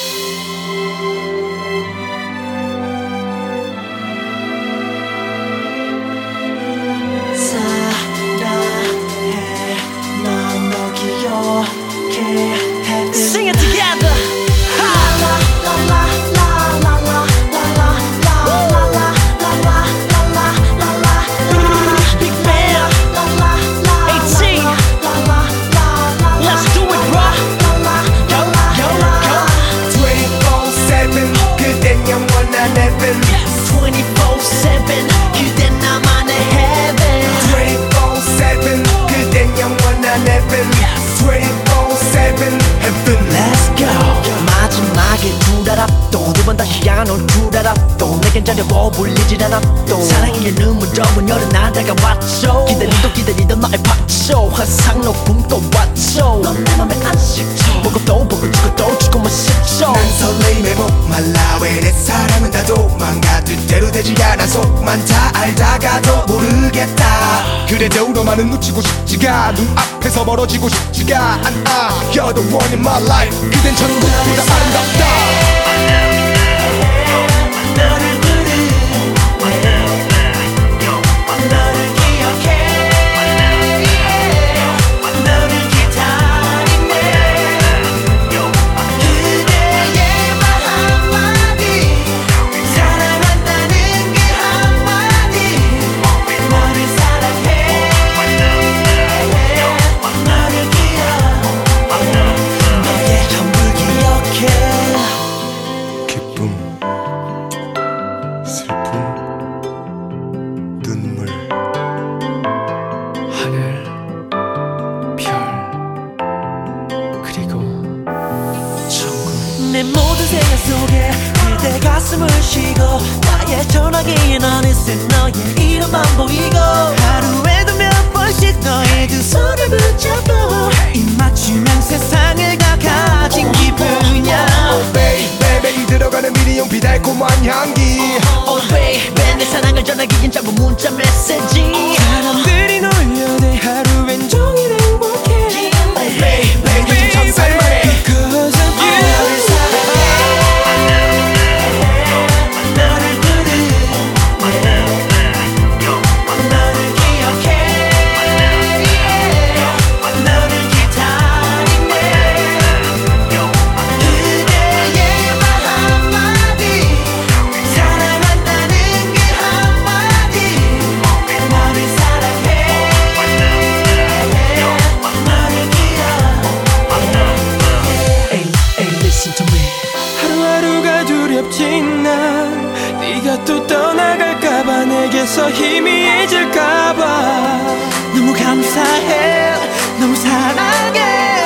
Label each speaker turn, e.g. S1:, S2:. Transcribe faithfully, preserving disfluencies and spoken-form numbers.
S1: Sing it together. Big man, eighteen. Let's do it, bro. Yo, yo, yo.
S2: twenty-four seven 그댄 영원한 heaven.
S1: twenty-four seven 그댄 나만의 heaven.
S2: twenty-four seven 그댄 영원한 heaven. twenty-four seven heaven.
S1: Let's go. 마지막에 줄 알아 또 두 번 다시 향한 올 줄 알아 또 내겐 전혀 어울리질 않아 또 사랑의 눈물로운 여름 나다가 왔죠 기다리도 기다리던 나의 박쇼 환상 높은 또 왔죠 넌 내 맘에 안 식죠 보고 또 보고 죽고 또 죽고만 싶죠
S2: 난 설레임에 목말라 왜 내 사랑은 다 도망가 뜻대로 되지 않아 속만 다 알다가도 모르겠다 그래도 너만은 놓치고 싶지가 눈앞에서 멀어지고 싶지가 않아 You're the one in my life 그댄 천국보다 아름답다
S1: 너를 부르 너를 기억해 너를 기다리네 그대의 말 한마디 사랑한다는 그 한마디 너를 사랑해 너를 기억 너의 전부 기억해
S2: 기쁨 슬픔 눈물
S3: 하늘, 별, 그리고 천국.
S1: 내 모든 생각 속에 그대 가슴을 쉬고 나의 전화기에 어느새 너의 이름만 보이고 하루에도 몇 번씩 너의 두 손을 붙잡고 입 맞추면 세상을 다 가진 기분이야
S2: Oh baby 매일 들어가는 미리용 비달콤한 향기
S1: Oh baby 내 사랑을 전하기 엔 짧은 문자 메시지
S3: 사람들이 놀려대 하루엔 종일 행복해.
S1: Oh baby
S2: 요즘 천살 만에
S3: Because of you.
S1: 너를 사랑해 너를 부르 너를 기억해 너를 기다리네 그대의 말 한마디 사랑한다는 그 한마디 너를 사랑해 너를 기억 Hey, hey, listen to me
S3: 하루하루가 두렵진 난 네가 또 떠나갈까봐 내게서 희미해질까봐
S1: 너무 감사해 너무 사랑해